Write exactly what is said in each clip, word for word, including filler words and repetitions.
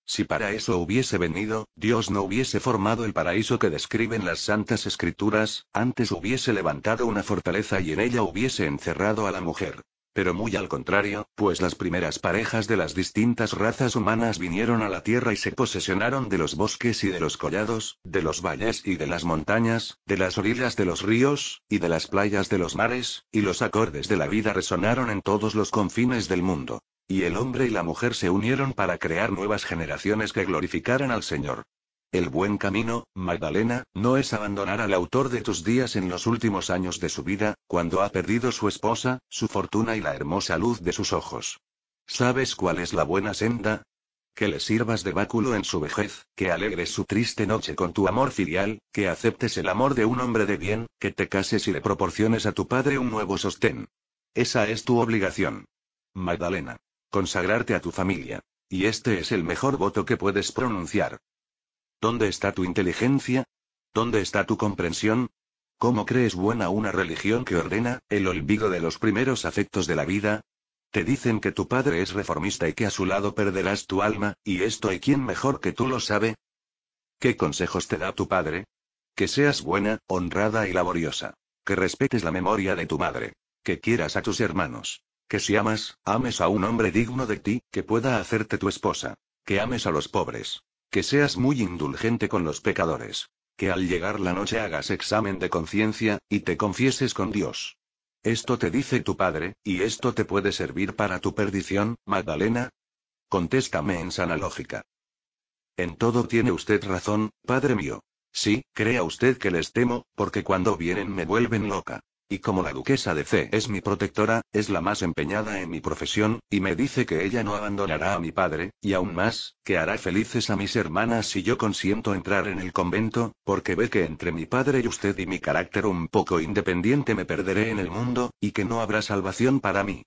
Si para eso hubiese venido, Dios no hubiese formado el paraíso que describen las Santas Escrituras, antes hubiese levantado una fortaleza y en ella hubiese encerrado a la mujer. Pero muy al contrario, pues las primeras parejas de las distintas razas humanas vinieron a la tierra y se posesionaron de los bosques y de los collados, de los valles y de las montañas, de las orillas de los ríos, y de las playas de los mares, y los acordes de la vida resonaron en todos los confines del mundo. Y el hombre y la mujer se unieron para crear nuevas generaciones que glorificaran al Señor. El buen camino, Magdalena, no es abandonar al autor de tus días en los últimos años de su vida, cuando ha perdido su esposa, su fortuna y la hermosa luz de sus ojos. ¿Sabes cuál es la buena senda? Que le sirvas de báculo en su vejez, que alegres su triste noche con tu amor filial, que aceptes el amor de un hombre de bien, que te cases y le proporciones a tu padre un nuevo sostén. Esa es tu obligación. Magdalena. Consagrarte a tu familia. Y este es el mejor voto que puedes pronunciar. ¿Dónde está tu inteligencia? ¿Dónde está tu comprensión? ¿Cómo crees buena una religión que ordena el olvido de los primeros afectos de la vida? Te dicen que tu padre es reformista y que a su lado perderás tu alma, y esto hay quien mejor que tú lo sabe. ¿Qué consejos te da tu padre? Que seas buena, honrada y laboriosa. Que respetes la memoria de tu madre. Que quieras a tus hermanos. Que si amas, ames a un hombre digno de ti, que pueda hacerte tu esposa. Que ames a los pobres. Que seas muy indulgente con los pecadores. Que al llegar la noche hagas examen de conciencia, y te confieses con Dios. Esto te dice tu padre, y esto te puede servir para tu perdición, Magdalena. Contéstame en sana lógica. En todo tiene usted razón, padre mío. Sí, crea usted que les temo, porque cuando vienen me vuelven loca. Y como la duquesa de C es mi protectora, es la más empeñada en mi profesión, y me dice que ella no abandonará a mi padre, y aún más, que hará felices a mis hermanas si yo consiento entrar en el convento, porque ve que entre mi padre y usted y mi carácter un poco independiente me perderé en el mundo, y que no habrá salvación para mí.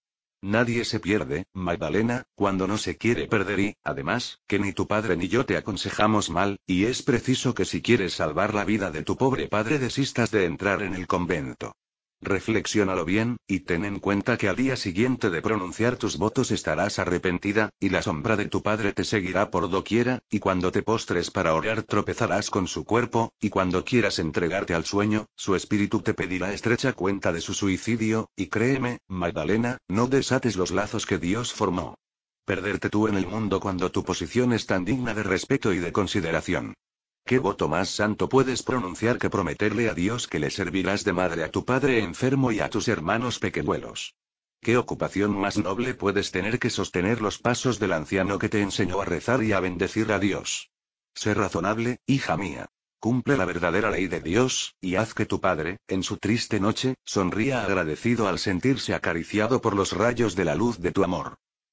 Nadie se pierde, Magdalena, cuando no se quiere perder y, además, que ni tu padre ni yo te aconsejamos mal, y es preciso que si quieres salvar la vida de tu pobre padre desistas de entrar en el convento. Reflexiónalo bien, y ten en cuenta que al día siguiente de pronunciar tus votos estarás arrepentida, y la sombra de tu padre te seguirá por doquiera, y cuando te postres para orar tropezarás con su cuerpo, y cuando quieras entregarte al sueño, su espíritu te pedirá estrecha cuenta de su suicidio, y créeme, Magdalena, no desates los lazos que Dios formó. Perderte tú en el mundo cuando tu posición es tan digna de respeto y de consideración. ¿Qué voto más santo puedes pronunciar que prometerle a Dios que le servirás de madre a tu padre enfermo y a tus hermanos pequeñuelos? ¿Qué ocupación más noble puedes tener que sostener los pasos del anciano que te enseñó a rezar y a bendecir a Dios? Sé razonable, hija mía. Cumple la verdadera ley de Dios, y haz que tu padre, en su triste noche, sonría agradecido al sentirse acariciado por los rayos de la luz de tu amor.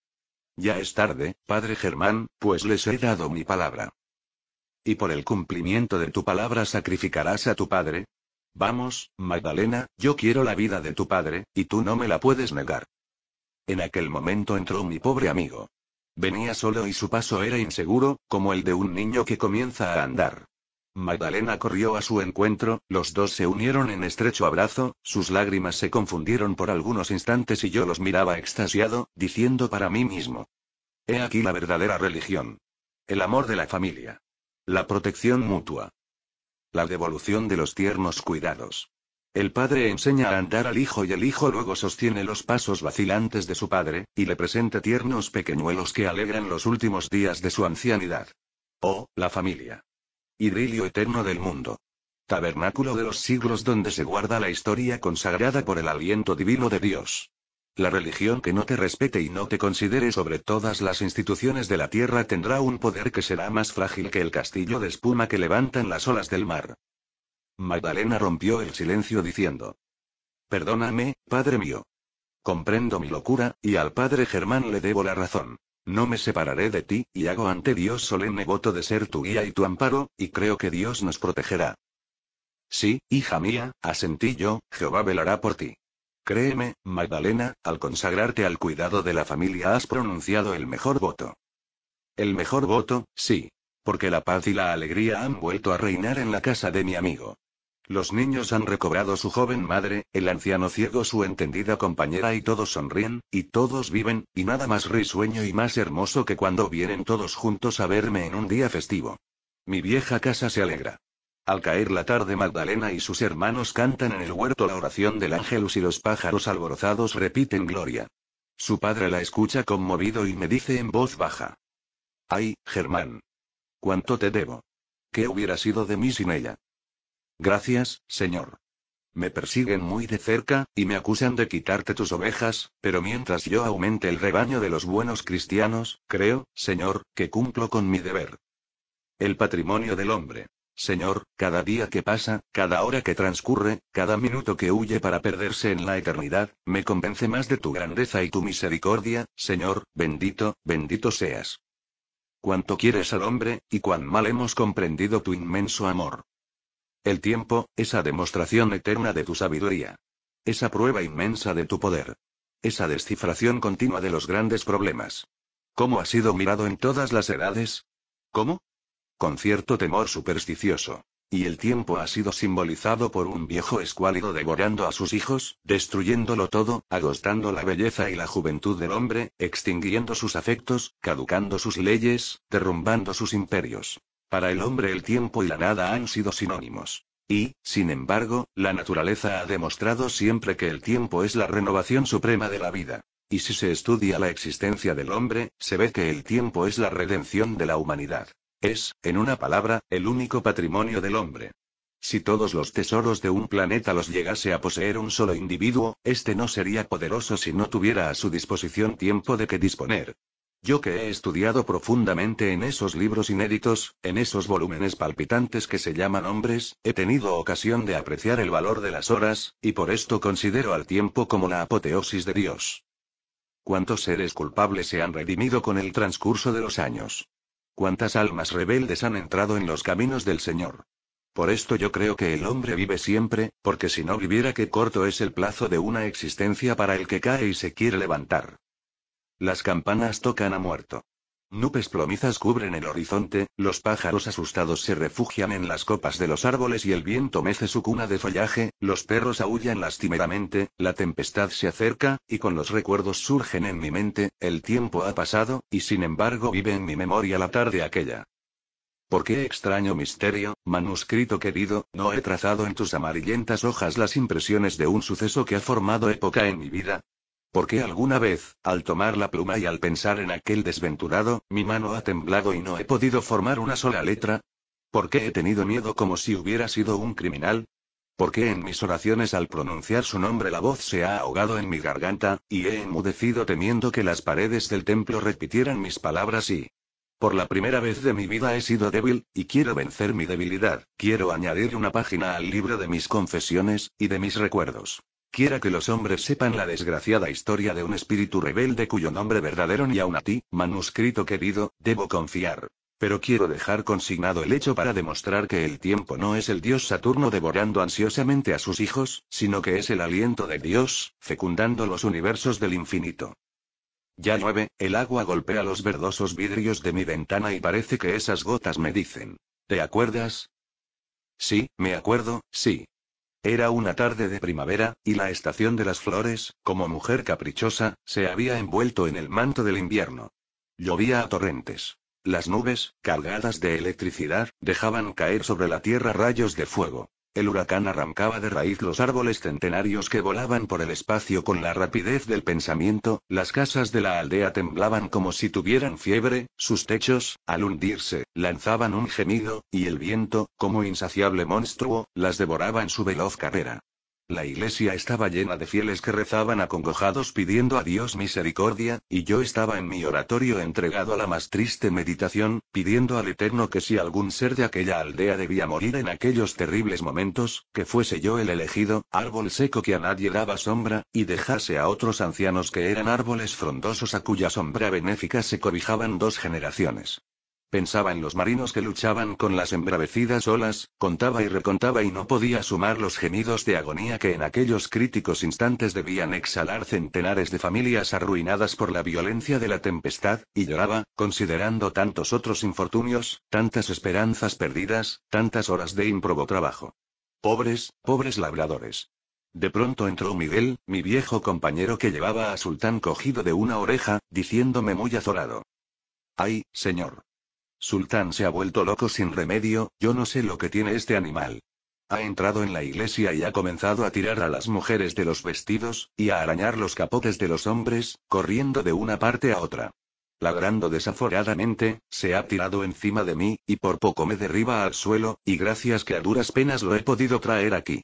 Ya es tarde, padre Germán, pues les he dado mi palabra. ¿Y por el cumplimiento de tu palabra sacrificarás a tu padre? Vamos, Magdalena, yo quiero la vida de tu padre, y tú no me la puedes negar. En aquel momento entró mi pobre amigo. Venía solo y su paso era inseguro, como el de un niño que comienza a andar. Magdalena corrió a su encuentro, los dos se unieron en estrecho abrazo, sus lágrimas se confundieron por algunos instantes y yo los miraba extasiado, diciendo para mí mismo: he aquí la verdadera religión. El amor de la familia. La protección mutua. La devolución de los tiernos cuidados. El padre enseña a andar al hijo y el hijo luego sostiene los pasos vacilantes de su padre, y le presenta tiernos pequeñuelos que alegran los últimos días de su ancianidad. Oh, la familia. Idilio eterno del mundo. Tabernáculo de los siglos donde se guarda la historia consagrada por el aliento divino de Dios. La religión que no te respete y no te considere sobre todas las instituciones de la tierra tendrá un poder que será más frágil que el castillo de espuma que levantan las olas del mar. Magdalena rompió el silencio diciendo: perdóname, padre mío. Comprendo mi locura, y al padre Germán le debo la razón. No me separaré de ti, y hago ante Dios solemne voto de ser tu guía y tu amparo, y creo que Dios nos protegerá. Sí, hija mía, asentí yo, Jehová velará por ti. Créeme, Magdalena, al consagrarte al cuidado de la familia has pronunciado el mejor voto. El mejor voto, sí. Porque la paz y la alegría han vuelto a reinar en la casa de mi amigo. Los niños han recobrado su joven madre, el anciano ciego su entendida compañera y todos sonríen, y todos viven, y nada más risueño y más hermoso que cuando vienen todos juntos a verme en un día festivo. Mi vieja casa se alegra. Al caer la tarde Magdalena y sus hermanos cantan en el huerto la oración del Ángelus y los pájaros alborozados repiten gloria. Su padre la escucha conmovido y me dice en voz baja: «Ay, Germán. ¿Cuánto te debo? ¿Qué hubiera sido de mí sin ella?» «Gracias, señor. Me persiguen muy de cerca, y me acusan de quitarte tus ovejas, pero mientras yo aumente el rebaño de los buenos cristianos, creo, señor, que cumplo con mi deber. El patrimonio del hombre. Señor, cada día que pasa, cada hora que transcurre, cada minuto que huye para perderse en la eternidad, me convence más de tu grandeza y tu misericordia, Señor, bendito, bendito seas. Cuánto quieres al hombre, y cuán mal hemos comprendido tu inmenso amor. El tiempo, esa demostración eterna de tu sabiduría. Esa prueba inmensa de tu poder. Esa descifración continua de los grandes problemas. ¿Cómo ha sido mirado en todas las edades? ¿Cómo? Con cierto temor supersticioso. Y el tiempo ha sido simbolizado por un viejo escuálido devorando a sus hijos, destruyéndolo todo, agostando la belleza y la juventud del hombre, extinguiendo sus afectos, caducando sus leyes, derrumbando sus imperios. Para el hombre el tiempo y la nada han sido sinónimos. Y, sin embargo, la naturaleza ha demostrado siempre que el tiempo es la renovación suprema de la vida. Y si se estudia la existencia del hombre, se ve que el tiempo es la redención de la humanidad. Es, en una palabra, el único patrimonio del hombre. Si todos los tesoros de un planeta los llegase a poseer un solo individuo, este no sería poderoso si no tuviera a su disposición tiempo de que disponer. Yo que he estudiado profundamente en esos libros inéditos, en esos volúmenes palpitantes que se llaman hombres, he tenido ocasión de apreciar el valor de las horas, y por esto considero al tiempo como la apoteosis de Dios. ¿Cuántos seres culpables se han redimido con el transcurso de los años? ¿Cuántas almas rebeldes han entrado en los caminos del Señor? Por esto yo creo que el hombre vive siempre, porque si no viviera qué corto es el plazo de una existencia para el que cae y se quiere levantar. Las campanas tocan a muerto. Nubes plomizas cubren el horizonte, los pájaros asustados se refugian en las copas de los árboles y el viento mece su cuna de follaje, los perros aúllan lastimeramente, la tempestad se acerca, y con los recuerdos surgen en mi mente, el tiempo ha pasado, y sin embargo vive en mi memoria la tarde aquella. ¿Por qué extraño misterio, manuscrito querido, no he trazado en tus amarillentas hojas las impresiones de un suceso que ha formado época en mi vida? ¿Por qué alguna vez, al tomar la pluma y al pensar en aquel desventurado, mi mano ha temblado y no he podido formar una sola letra? ¿Por qué he tenido miedo como si hubiera sido un criminal? ¿Por qué en mis oraciones al pronunciar su nombre la voz se ha ahogado en mi garganta, y he enmudecido temiendo que las paredes del templo repitieran mis palabras y... Por la primera vez de mi vida he sido débil, y quiero vencer mi debilidad, quiero añadir una página al libro de mis confesiones, y de mis recuerdos. Quiera que los hombres sepan la desgraciada historia de un espíritu rebelde cuyo nombre verdadero ni aun a ti, manuscrito querido, debo confiar. Pero quiero dejar consignado el hecho para demostrar que el tiempo no es el dios Saturno devorando ansiosamente a sus hijos, sino que es el aliento de Dios, fecundando los universos del infinito. Ya llueve, el agua golpea los verdosos vidrios de mi ventana y parece que esas gotas me dicen: ¿te acuerdas? Sí, me acuerdo, sí. Era una tarde de primavera, y la estación de las flores, como mujer caprichosa, se había envuelto en el manto del invierno. Llovía a torrentes. Las nubes, cargadas de electricidad, dejaban caer sobre la tierra rayos de fuego. El huracán arrancaba de raíz los árboles centenarios que volaban por el espacio con la rapidez del pensamiento, las casas de la aldea temblaban como si tuvieran fiebre, sus techos, al hundirse, lanzaban un gemido, y el viento, como insaciable monstruo, las devoraba en su veloz carrera. La iglesia estaba llena de fieles que rezaban acongojados pidiendo a Dios misericordia, y yo estaba en mi oratorio entregado a la más triste meditación, pidiendo al Eterno que si algún ser de aquella aldea debía morir en aquellos terribles momentos, que fuese yo el elegido, árbol seco que a nadie daba sombra, y dejase a otros ancianos que eran árboles frondosos a cuya sombra benéfica se cobijaban dos generaciones. Pensaba en los marinos que luchaban con las embravecidas olas, contaba y recontaba y no podía sumar los gemidos de agonía que en aquellos críticos instantes debían exhalar centenares de familias arruinadas por la violencia de la tempestad, y lloraba, considerando tantos otros infortunios, tantas esperanzas perdidas, tantas horas de ímprobo trabajo. Pobres, pobres labradores. De pronto entró Miguel, mi viejo compañero que llevaba a Sultán cogido de una oreja, diciéndome muy azorado. ¡Ay, señor! Sultán se ha vuelto loco sin remedio, yo no sé lo que tiene este animal. Ha entrado en la iglesia y ha comenzado a tirar a las mujeres de los vestidos, y a arañar los capotes de los hombres, corriendo de una parte a otra. Ladrando desaforadamente, se ha tirado encima de mí, y por poco me derriba al suelo, y gracias que a duras penas lo he podido traer aquí.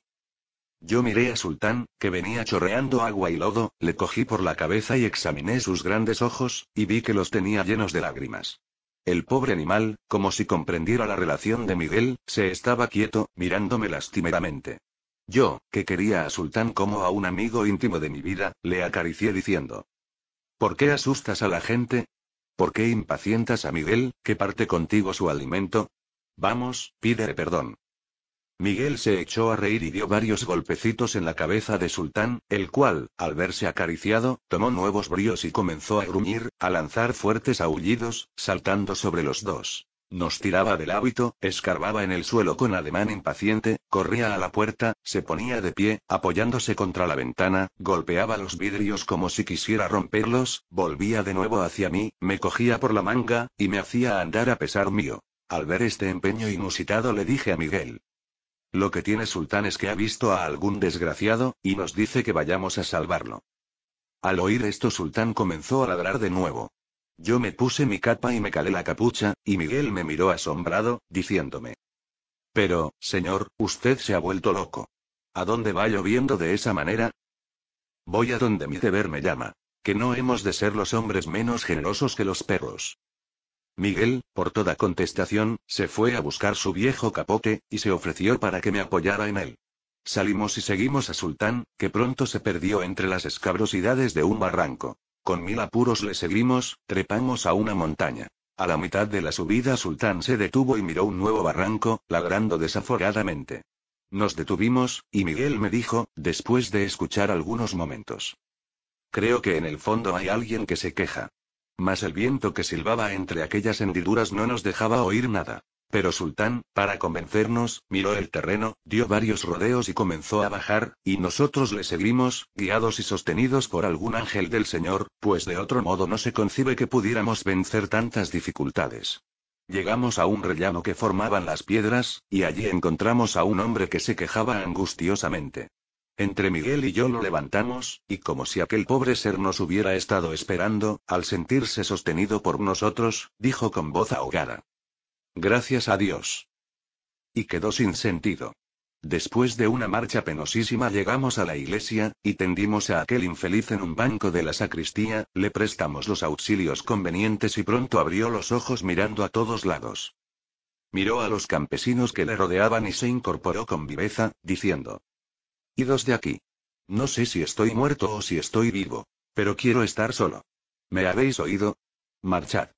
Yo miré a Sultán, que venía chorreando agua y lodo, le cogí por la cabeza y examiné sus grandes ojos, y vi que los tenía llenos de lágrimas. El pobre animal, como si comprendiera la relación de Miguel, se estaba quieto, mirándome lastimeramente. Yo, que quería a Sultán como a un amigo íntimo de mi vida, le acaricié diciendo: ¿Por qué asustas a la gente? ¿Por qué impacientas a Miguel, que parte contigo su alimento? Vamos, pídele perdón. Miguel se echó a reír y dio varios golpecitos en la cabeza de Sultán, el cual, al verse acariciado, tomó nuevos bríos y comenzó a gruñir, a lanzar fuertes aullidos, saltando sobre los dos. Nos tiraba del hábito, escarbaba en el suelo con ademán impaciente, corría a la puerta, se ponía de pie, apoyándose contra la ventana, golpeaba los vidrios como si quisiera romperlos, volvía de nuevo hacia mí, me cogía por la manga, y me hacía andar a pesar mío. Al ver este empeño inusitado le dije a Miguel: lo que tiene Sultán es que ha visto a algún desgraciado, y nos dice que vayamos a salvarlo. Al oír esto Sultán comenzó a ladrar de nuevo. Yo me puse mi capa y me calé la capucha, y Miguel me miró asombrado, diciéndome: pero, señor, usted se ha vuelto loco. ¿A dónde va lloviendo de esa manera? Voy a donde mi deber me llama. Que no hemos de ser los hombres menos generosos que los perros. Miguel, por toda contestación, se fue a buscar su viejo capote, y se ofreció para que me apoyara en él. Salimos y seguimos a Sultán, que pronto se perdió entre las escabrosidades de un barranco. Con mil apuros le seguimos, trepamos a una montaña. A la mitad de la subida Sultán se detuvo y miró un nuevo barranco, ladrando desaforadamente. Nos detuvimos, y Miguel me dijo, después de escuchar algunos momentos: creo que en el fondo hay alguien que se queja. Mas el viento que silbaba entre aquellas hendiduras no nos dejaba oír nada. Pero Sultán, para convencernos, miró el terreno, dio varios rodeos y comenzó a bajar, y nosotros le seguimos, guiados y sostenidos por algún ángel del Señor, pues de otro modo no se concibe que pudiéramos vencer tantas dificultades. Llegamos a un rellano que formaban las piedras, y allí encontramos a un hombre que se quejaba angustiosamente. Entre Miguel y yo lo levantamos, y como si aquel pobre ser nos hubiera estado esperando, al sentirse sostenido por nosotros, dijo con voz ahogada: gracias a Dios. Y quedó sin sentido. Después de una marcha penosísima llegamos a la iglesia, y tendimos a aquel infeliz en un banco de la sacristía, le prestamos los auxilios convenientes y pronto abrió los ojos mirando a todos lados. Miró a los campesinos que le rodeaban y se incorporó con viveza, diciendo: idos de aquí. No sé si estoy muerto o si estoy vivo. Pero quiero estar solo. ¿Me habéis oído? Marchad.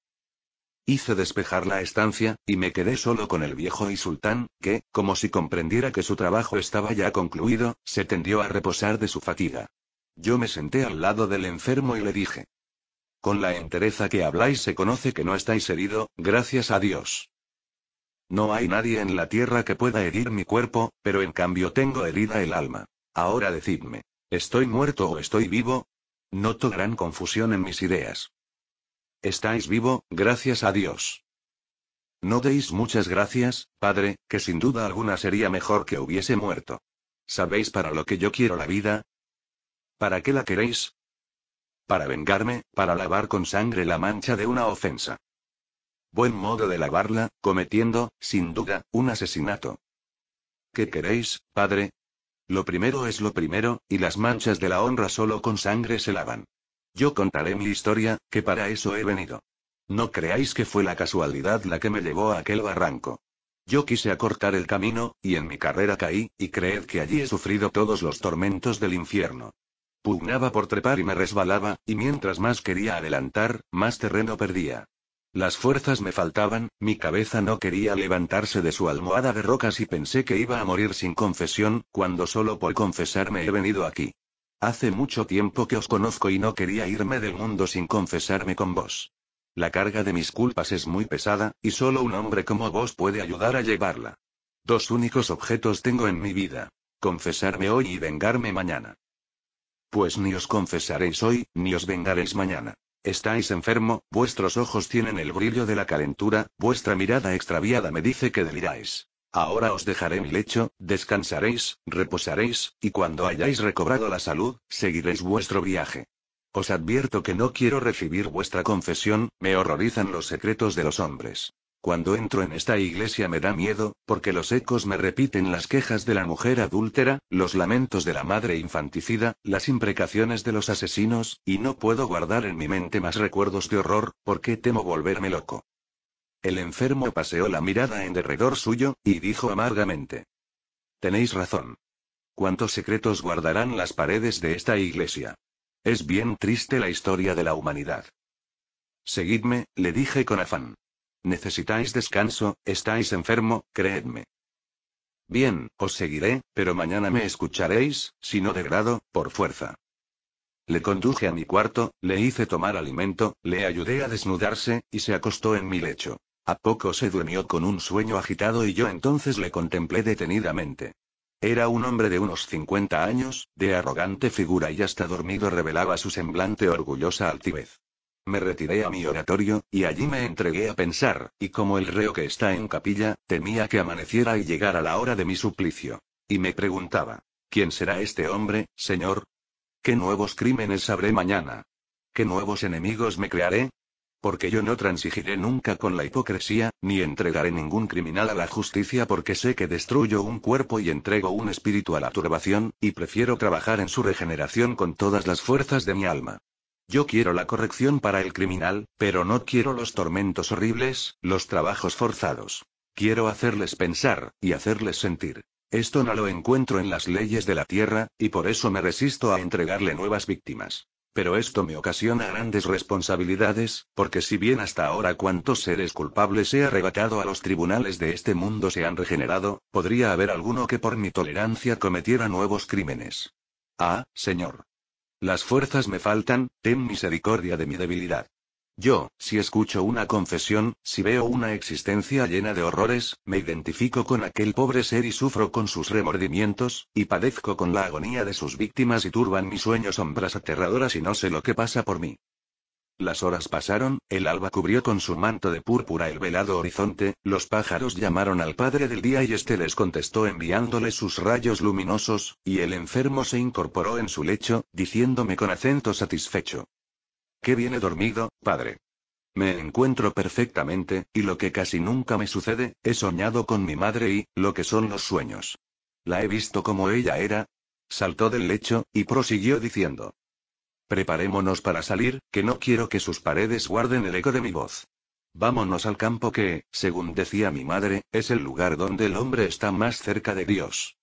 Hice despejar la estancia, y me quedé solo con el viejo y Sultán, que, como si comprendiera que su trabajo estaba ya concluido, se tendió a reposar de su fatiga. Yo me senté al lado del enfermo y le dije: con la entereza que habláis se conoce que no estáis herido, gracias a Dios. No hay nadie en la tierra que pueda herir mi cuerpo, pero en cambio tengo herida el alma. Ahora decidme, ¿estoy muerto o estoy vivo? Noto gran confusión en mis ideas. Estáis vivo, gracias a Dios. No deis muchas gracias, padre, que sin duda alguna sería mejor que hubiese muerto. ¿Sabéis para lo que yo quiero la vida? ¿Para qué la queréis? Para vengarme, para lavar con sangre la mancha de una ofensa. Buen modo de lavarla, cometiendo, sin duda, un asesinato. ¿Qué queréis, padre? Lo primero es lo primero, y las manchas de la honra solo con sangre se lavan. Yo contaré mi historia, que para eso he venido. No creáis que fue la casualidad la que me llevó a aquel barranco. Yo quise acortar el camino, y en mi carrera caí, y creed que allí he sufrido todos los tormentos del infierno. Pugnaba por trepar y me resbalaba, y mientras más quería adelantar, más terreno perdía. Las fuerzas me faltaban, mi cabeza no quería levantarse de su almohada de rocas y pensé que iba a morir sin confesión, cuando solo por confesarme he venido aquí. Hace mucho tiempo que os conozco y no quería irme del mundo sin confesarme con vos. La carga de mis culpas es muy pesada, y solo un hombre como vos puede ayudar a llevarla. Dos únicos objetos tengo en mi vida. Confesarme hoy y vengarme mañana. Pues ni os confesaréis hoy, ni os vengaréis mañana. Estáis enfermo, vuestros ojos tienen el brillo de la calentura, vuestra mirada extraviada me dice que deliráis. Ahora os dejaré mi lecho, descansaréis, reposaréis, y cuando hayáis recobrado la salud, seguiréis vuestro viaje. Os advierto que no quiero recibir vuestra confesión, me horrorizan los secretos de los hombres. Cuando entro en esta iglesia me da miedo, porque los ecos me repiten las quejas de la mujer adúltera, los lamentos de la madre infanticida, las imprecaciones de los asesinos, y no puedo guardar en mi mente más recuerdos de horror, porque temo volverme loco. El enfermo paseó la mirada en derredor suyo, y dijo amargamente: Tenéis razón. ¿Cuántos secretos guardarán las paredes de esta iglesia? Es bien triste la historia de la humanidad. Seguidme, le dije con afán. Necesitáis descanso, estáis enfermo, creedme. Bien, os seguiré, pero mañana me escucharéis, si no de grado, por fuerza. Le conduje a mi cuarto, le hice tomar alimento, le ayudé a desnudarse, y se acostó en mi lecho. A poco se durmió con un sueño agitado y yo entonces le contemplé detenidamente. Era un hombre de unos cincuenta años, de arrogante figura y hasta dormido revelaba su semblante orgullosa altivez. Me retiré a mi oratorio, y allí me entregué a pensar, y como el reo que está en capilla, temía que amaneciera y llegara la hora de mi suplicio. Y me preguntaba: ¿quién será este hombre, Señor? ¿Qué nuevos crímenes sabré mañana? ¿Qué nuevos enemigos me crearé? Porque yo no transigiré nunca con la hipocresía, ni entregaré ningún criminal a la justicia porque sé que destruyo un cuerpo y entrego un espíritu a la turbación, y prefiero trabajar en su regeneración con todas las fuerzas de mi alma. Yo quiero la corrección para el criminal, pero no quiero los tormentos horribles, los trabajos forzados. Quiero hacerles pensar, y hacerles sentir. Esto no lo encuentro en las leyes de la tierra, y por eso me resisto a entregarle nuevas víctimas. Pero esto me ocasiona grandes responsabilidades, porque si bien hasta ahora cuantos seres culpables he arrebatado a los tribunales de este mundo se han regenerado, podría haber alguno que por mi tolerancia cometiera nuevos crímenes. Ah, Señor. Las fuerzas me faltan, ten misericordia de mi debilidad. Yo, si escucho una confesión, si veo una existencia llena de horrores, me identifico con aquel pobre ser y sufro con sus remordimientos, y padezco con la agonía de sus víctimas y turban mi sueño sombras aterradoras y no sé lo que pasa por mí. Las horas pasaron, el alba cubrió con su manto de púrpura el velado horizonte, los pájaros llamaron al Padre del Día y éste les contestó enviándole sus rayos luminosos, y el enfermo se incorporó en su lecho, diciéndome con acento satisfecho: «Qué bien he dormido, padre. Me encuentro perfectamente, y lo que casi nunca me sucede, he soñado con mi madre y, lo que son los sueños. La he visto como ella era». Saltó del lecho, y prosiguió diciendo: «Preparémonos para salir, que no quiero que sus paredes guarden el eco de mi voz. Vámonos al campo que, según decía mi madre, es el lugar donde el hombre está más cerca de Dios».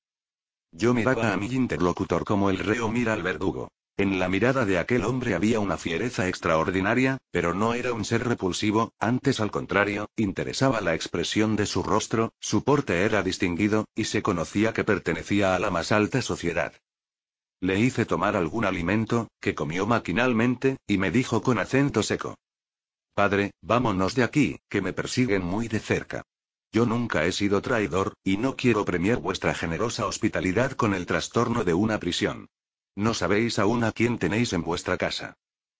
Yo miraba a mi interlocutor como el reo mira al verdugo. En la mirada de aquel hombre había una fiereza extraordinaria, pero no era un ser repulsivo, antes al contrario, interesaba la expresión de su rostro, su porte era distinguido, y se conocía que pertenecía a la más alta sociedad. Le hice tomar algún alimento, que comió maquinalmente, y me dijo con acento seco: «Padre, vámonos de aquí, que me persiguen muy de cerca. Yo nunca he sido traidor, y no quiero premiar vuestra generosa hospitalidad con el trastorno de una prisión. No sabéis aún a quién tenéis en vuestra casa.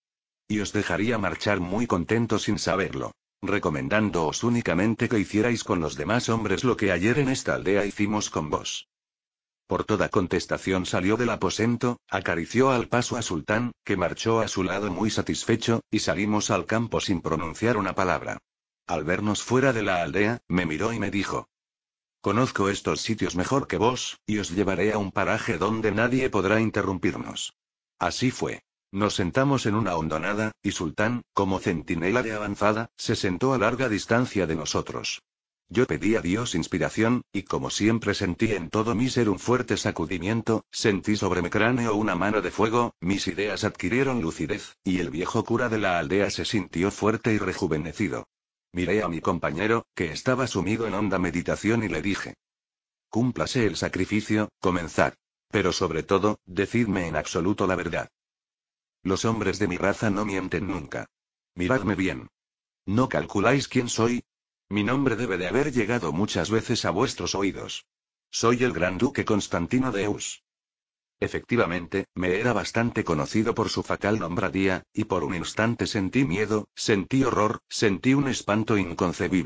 Y os dejaría marchar muy contento sin saberlo, recomendándoos únicamente que hicierais con los demás hombres lo que ayer en esta aldea hicimos con vos». Por toda contestación salió del aposento, acarició al paso a Sultán, que marchó a su lado muy satisfecho, y salimos al campo sin pronunciar una palabra. Al vernos fuera de la aldea, me miró y me dijo: «Conozco estos sitios mejor que vos, y os llevaré a un paraje donde nadie podrá interrumpirnos». Así fue. Nos sentamos en una hondonada, y Sultán, como centinela de avanzada, se sentó a larga distancia de nosotros. Yo pedí a Dios inspiración, y como siempre sentí en todo mi ser un fuerte sacudimiento, sentí sobre mi cráneo una mano de fuego, mis ideas adquirieron lucidez, y el viejo cura de la aldea se sintió fuerte y rejuvenecido. Miré a mi compañero, que estaba sumido en honda meditación, y le dije: «Cúmplase el sacrificio, comenzad. Pero sobre todo, decidme en absoluto la verdad. Los hombres de mi raza no mienten nunca. Miradme bien. ¿No calculáis quién soy? Mi nombre debe de haber llegado muchas veces a vuestros oídos. Soy el gran duque Constantino de Eus. Efectivamente, me era bastante conocido por su fatal nombradía, y por un instante sentí miedo, sentí horror, sentí un espanto inconcebible.